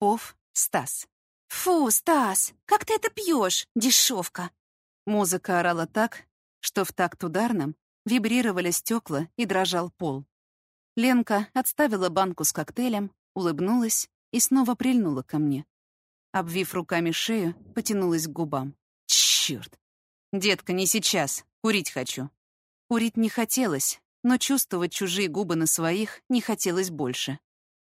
Попов Стас. «Фу, Стас, как ты это пьешь, дешевка?» Музыка орала так, что в такт ударным вибрировали стекла и дрожал пол. Ленка отставила банку с коктейлем, улыбнулась и снова прильнула ко мне. Обвив руками шею, потянулась к губам. Чёрт! Детка, не сейчас. Курить хочу. Курить не хотелось, но чувствовать чужие губы на своих не хотелось больше.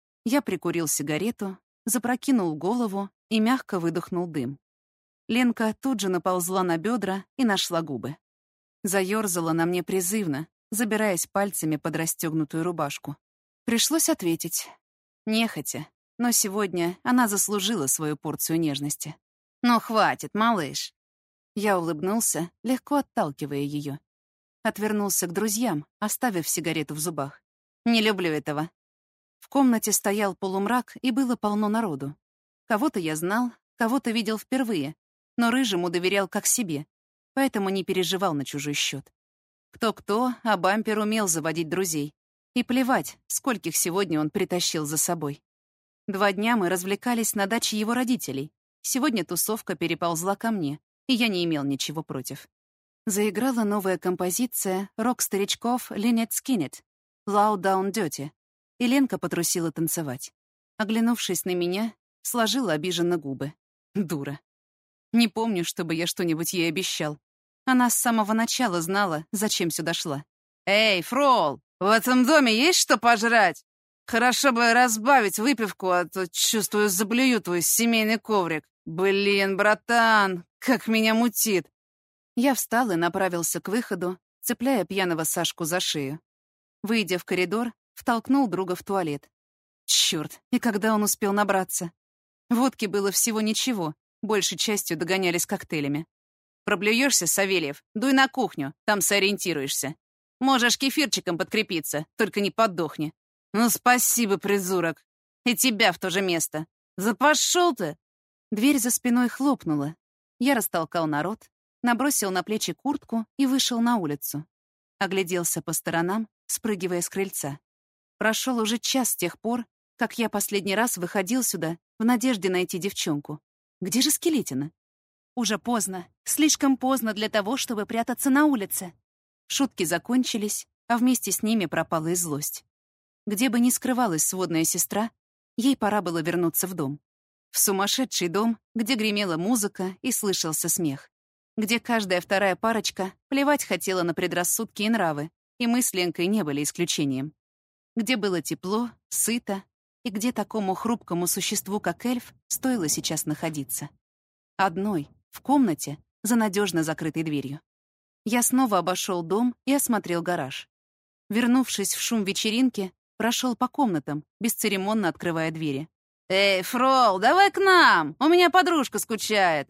Я прикурил сигарету, запрокинул голову и мягко выдохнул дым. Ленка тут же наползла на бедра и нашла губы. Заёрзала на мне призывно, забираясь пальцами под расстегнутую рубашку. Пришлось ответить. Нехотя, но сегодня она заслужила свою порцию нежности. «Ну, хватит, малыш!» Я улыбнулся, легко отталкивая ее. Отвернулся к друзьям, оставив сигарету в зубах. «Не люблю этого». В комнате стоял полумрак, и было полно народу. Кого-то я знал, кого-то видел впервые, но Рыжему доверял как себе, поэтому не переживал на чужой счет. Кто-кто, а бампер умел заводить друзей. И плевать, скольких сегодня он притащил за собой. 2 дня мы развлекались на даче его родителей. Сегодня тусовка переползла ко мне, и я не имел ничего против. Заиграла новая композиция рок-старичков Линет Скинет «Low Down Dirty», и Ленка потрусила танцевать. Оглянувшись на меня, сложила обиженно губы. Дура. Не помню, чтобы я что-нибудь ей обещал. Она с самого начала знала, зачем сюда шла. «Эй, Фрол, в этом доме есть что пожрать? Хорошо бы разбавить выпивку, а то, чувствую, заблюю твой семейный коврик. Блин, братан, как меня мутит!» Я встал и направился к выходу, цепляя пьяного Сашку за шею. Выйдя в коридор, втолкнул друга в туалет. Чёрт, и когда он успел набраться? Водки было всего ничего, большей частью догонялись коктейлями. «Проблюешься, Савельев? Дуй на кухню, там сориентируешься. Можешь кефирчиком подкрепиться, только не подохни». «Ну, спасибо, придурок. И тебя в то же место. Да пошёл ты!» Дверь за спиной хлопнула. Я растолкал народ, набросил на плечи куртку и вышел на улицу. Огляделся по сторонам, спрыгивая с крыльца. Прошел уже час с тех пор, как я последний раз выходил сюда в надежде найти девчонку. Где же Скелетина? Уже поздно, слишком поздно для того, чтобы прятаться на улице. Шутки закончились, а вместе с ними пропала и злость. Где бы ни скрывалась сводная сестра, ей пора было вернуться в дом. В сумасшедший дом, где гремела музыка и слышался смех. Где каждая вторая парочка плевать хотела на предрассудки и нравы, и мы с Ленкой не были исключением. Где было тепло, сыто, и где такому хрупкому существу, как эльф, стоило сейчас находиться. Одной, в комнате, за надежно закрытой дверью. Я снова обошел дом и осмотрел гараж. Вернувшись в шум вечеринки, прошел по комнатам, бесцеремонно открывая двери. «Эй, Фрол, давай к нам! У меня подружка скучает!»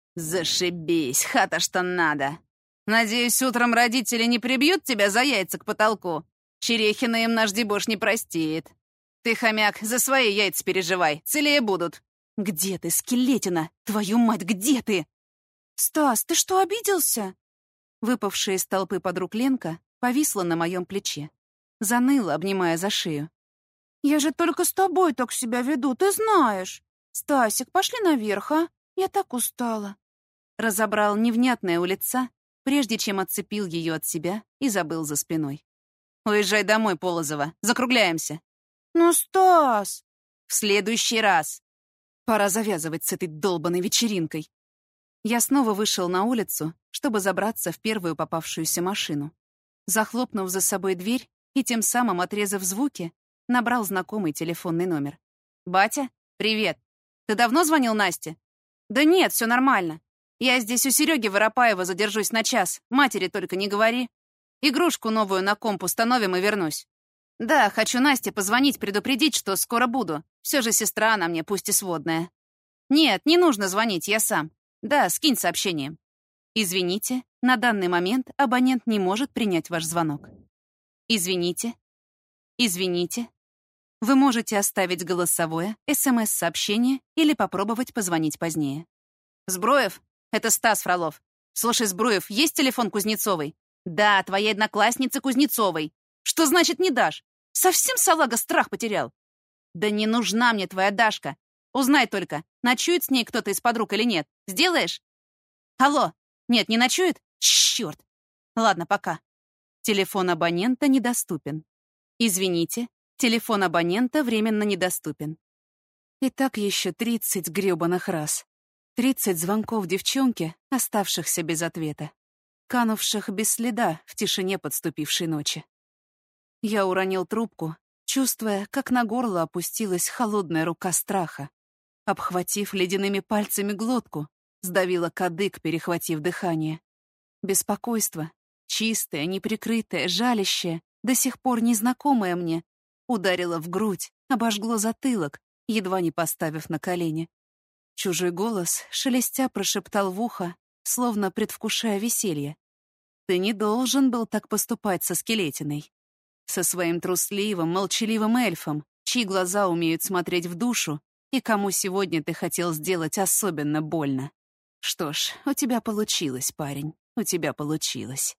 «Зашибись, хата что надо! Надеюсь, утром родители не прибьют тебя за яйца к потолку? Черехина им наш дебош не простит. Ты, хомяк, за свои яйца переживай, целее будут!» «Где ты, Скелетина? Твою мать, где ты?» «Стас, ты что, обиделся?» Выпавшая из толпы подруг Ленка повисла на моем плече. Заныла, обнимая за шею. «Я же только с тобой так себя веду, ты знаешь. Стасик, пошли наверх, а? Я так устала». Разобрал невнятное у лица, прежде чем отцепил ее от себя и забыл за спиной. «Уезжай домой, Полозова, закругляемся». «Ну, Стас!» «В следующий раз». Пора завязывать с этой долбаной вечеринкой. Я снова вышел на улицу, чтобы забраться в первую попавшуюся машину. Захлопнув за собой дверь и тем самым отрезав звуки, набрал знакомый телефонный номер. «Батя, привет. Ты давно звонил Насте?» «Да нет, все нормально. Я здесь у Сереги Воропаева задержусь на час. Матери только не говори. Игрушку новую на комп установим и вернусь. Да, хочу Насте позвонить, предупредить, что скоро буду. Все же сестра она мне, пусть и сводная. Нет, не нужно звонить, я сам. Да, скинь сообщение». «Извините, на данный момент абонент не может принять ваш звонок». «Извините. Извините. Вы можете оставить голосовое, СМС-сообщение или попробовать позвонить позднее». «Збруев? Это Стас Фролов. Слушай, Збруев, есть телефон Кузнецовой?» «Да, твоей одноклассницы Кузнецовой. Что значит не дашь? Совсем салага страх потерял?» «Да не нужна мне твоя Дашка. Узнай только, ночует с ней кто-то из подруг или нет. Сделаешь? Алло. Нет, не ночует? Чёрт. Ладно, пока. Телефон абонента недоступен. Извините, телефон абонента временно недоступен. И так еще 30 грёбаных раз. 30 звонков девчонке, оставшихся без ответа, канувших без следа в тишине подступившей ночи. Я уронил трубку, чувствуя, как на горло опустилась холодная рука страха. Обхватив ледяными пальцами глотку, сдавила кадык, перехватив дыхание. Беспокойство, чистое, неприкрытое, жалящее, до сих пор незнакомое мне, ударило в грудь, обожгло затылок, едва не поставив на колени. Чужой голос, шелестя, прошептал в ухо, словно предвкушая веселье. «Ты не должен был так поступать со Скелетиной. Со своим трусливым, молчаливым эльфом, чьи глаза умеют смотреть в душу, и кому сегодня ты хотел сделать особенно больно. Что ж, у тебя получилось, парень, у тебя получилось».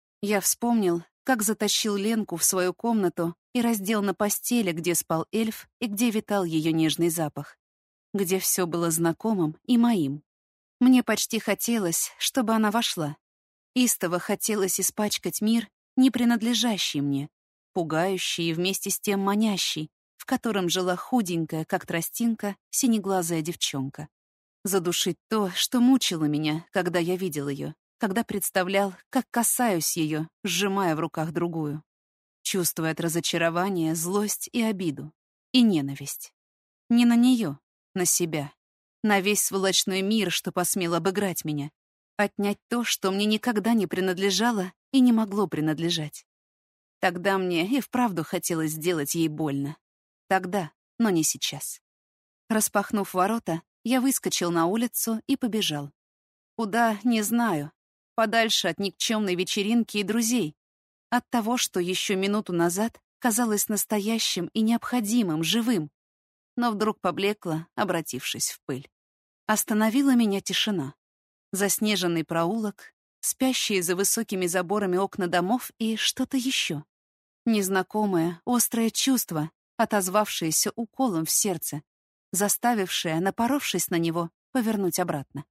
Я вспомнил, как затащил Ленку в свою комнату и раздел на постели, где спал эльф и где витал ее нежный запах, где все было знакомым и моим. Мне почти хотелось, чтобы она вошла. Истово хотелось испачкать мир, не принадлежащий мне, пугающий и вместе с тем манящий, в котором жила худенькая, как тростинка, синеглазая девчонка. Задушить то, что мучило меня, когда я видел ее, когда представлял, как касаюсь ее, сжимая в руках другую, чувствуя от разочарования злость и обиду, и ненависть. Не на нее, на себя, на весь сволочной мир, что посмел обыграть меня, отнять то, что мне никогда не принадлежало и не могло принадлежать. Тогда мне и вправду хотелось сделать ей больно. Тогда, но не сейчас. Распахнув ворота, я выскочил на улицу и побежал. Куда, не знаю. Подальше от никчемной вечеринки и друзей. От того, что еще минуту назад казалось настоящим и необходимым, живым. Но вдруг поблекла, обратившись в пыль. Остановила меня тишина. Заснеженный проулок, спящие за высокими заборами окна домов и что-то еще. Незнакомое, острое чувство, отозвавшееся уколом в сердце, заставившее, напоровшись на него, повернуть обратно.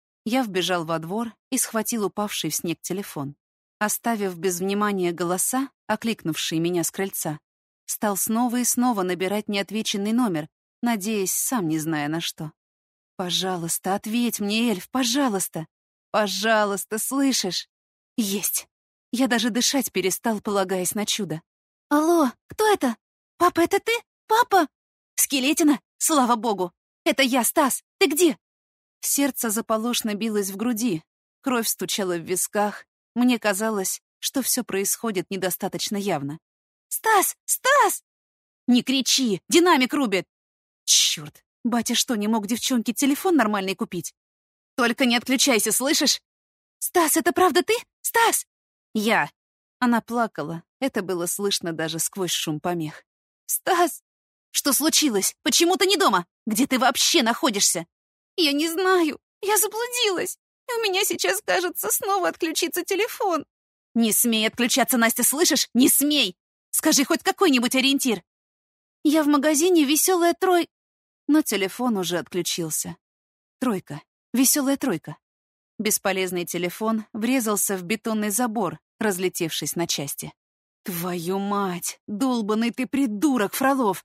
Я вбежал во двор и схватил упавший в снег телефон. Оставив без внимания голоса, окликнувшие меня с крыльца, стал снова и снова набирать неотвеченный номер, надеясь, сам не зная на что. «Пожалуйста, ответь мне, эльф, пожалуйста! Пожалуйста, слышишь?» «Есть!» Я даже дышать перестал, полагаясь на чудо. «Алло, кто это? Папа, это ты? Папа?» «Скелетина? Слава богу! Это я, Стас! Ты где?» Сердце заполошно билось в груди, кровь стучала в висках. Мне казалось, что все происходит недостаточно явно. «Стас! Стас!» «Не кричи! Динамик рубит!» «Чёрт! Батя что, не мог девчонке телефон нормальный купить?» «Только не отключайся, слышишь?» «Стас, это правда ты? Стас!» «Я!» Она плакала. Это было слышно даже сквозь шум помех. «Стас! Что случилось? Почему ты не дома? Где ты вообще находишься?» «Я не знаю. Я заблудилась. И у меня сейчас, кажется, снова отключится телефон». «Не смей отключаться, Настя, слышишь? Не смей! Скажи хоть какой-нибудь ориентир». «Я в магазине «Веселая трой...» Но телефон уже отключился. Тройка. «Веселая тройка». Бесполезный телефон врезался в бетонный забор, разлетевшись на части. «Твою мать! Долбаный ты придурок, Фролов!»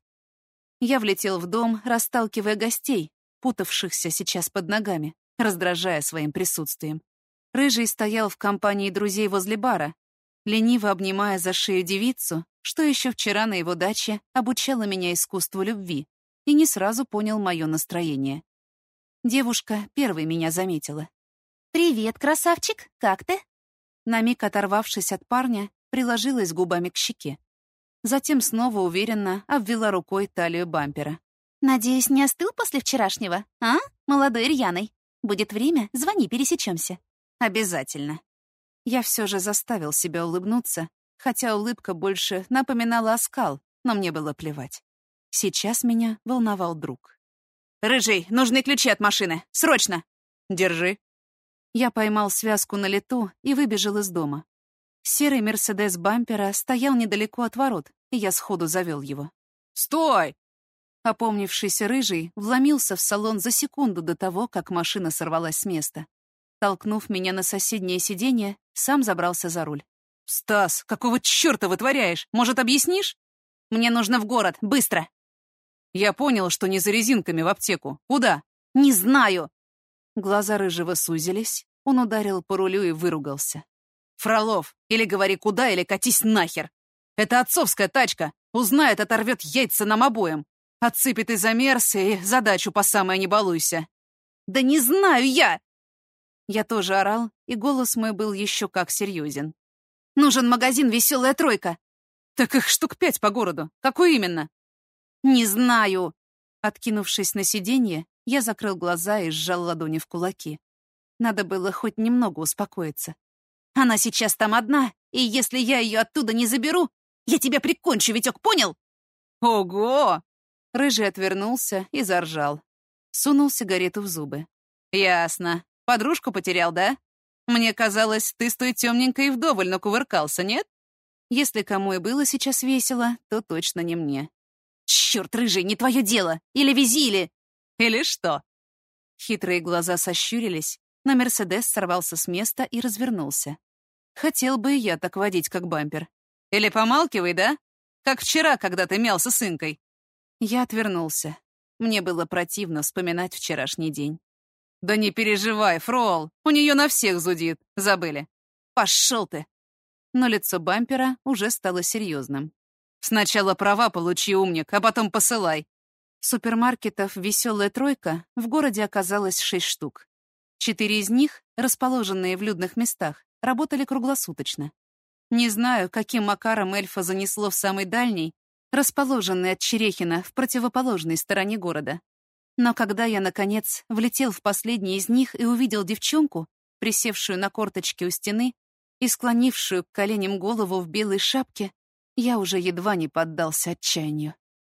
Я влетел в дом, расталкивая гостей, путавшихся сейчас под ногами, раздражая своим присутствием. Рыжий стоял в компании друзей возле бара, лениво обнимая за шею девицу, что еще вчера на его даче обучала меня искусству любви, и не сразу понял мое настроение. Девушка первой меня заметила. «Привет, красавчик, как ты?» На миг оторвавшись от парня, приложилась губами к щеке. Затем снова уверенно обвела рукой талию бампера. «Надеюсь, не остыл после вчерашнего, а, молодой рьяный? Будет время, звони, пересечемся». «Обязательно». Я все же заставил себя улыбнуться, хотя улыбка больше напоминала оскал, но мне было плевать. Сейчас меня волновал друг. «Рыжий, нужны ключи от машины! Срочно!» «Держи». Я поймал связку на лету и выбежал из дома. Серый «Мерседес» бампера стоял недалеко от ворот, и я сходу завел его. «Стой!» Опомнившийся рыжий вломился в салон за секунду до того, как машина сорвалась с места. Толкнув меня на соседнее сиденье, сам забрался за руль. «Стас, какого черта вытворяешь? Может, объяснишь?» «Мне нужно в город, быстро!» «Я понял, что не за резинками в аптеку. Куда?» «Не знаю!» Глаза рыжего сузились, он ударил по рулю и выругался. «Фролов, или говори куда, или катись нахер! Это отцовская тачка! Узнает, оторвет яйца нам обоим! Отсыпет и замерз, и задачу по самое не балуйся!» «Да не знаю я!» Я тоже орал, и голос мой был еще как серьезен. «Нужен магазин «Веселая тройка». «Так их штук 5 по городу. Какой именно?» «Не знаю!» Откинувшись на сиденье, я закрыл глаза и сжал ладони в кулаки. Надо было хоть немного успокоиться. «Она сейчас там одна, и если я ее оттуда не заберу, я тебя прикончу, Витек, понял?» «Ого!» Рыжий отвернулся и заржал. Сунул сигарету в зубы. «Ясно. Подружку потерял, да? Мне казалось, ты с той темненькой вдоволь накувыркался, нет?» Если кому и было сейчас весело, то точно не мне. «Черт, рыжий, не твое дело! Или вези, или...» «Или что?» Хитрые глаза сощурились, но «Мерседес» сорвался с места и развернулся. Хотел бы и я так водить, как бампер. «Или помалкивай, да? Как вчера, когда ты мялся с Инкой». Я отвернулся. Мне было противно вспоминать вчерашний день. «Да не переживай, Фрол, у нее на всех зудит. Забыли». «Пошел ты!» Но лицо бампера уже стало серьезным. «Сначала права получи, умник, а потом посылай». Супермаркетов «Веселая тройка» в городе оказалось 6 штук. 4 из них, расположенные в людных местах, работали круглосуточно. Не знаю, каким макаром эльфа занесло в самый дальний, расположенный от Черехина в противоположной стороне города. Но когда я, наконец, влетел в последний из них и увидел девчонку, присевшую на корточки у стены и склонившую к коленям голову в белой шапке, я уже едва не поддался отчаянию.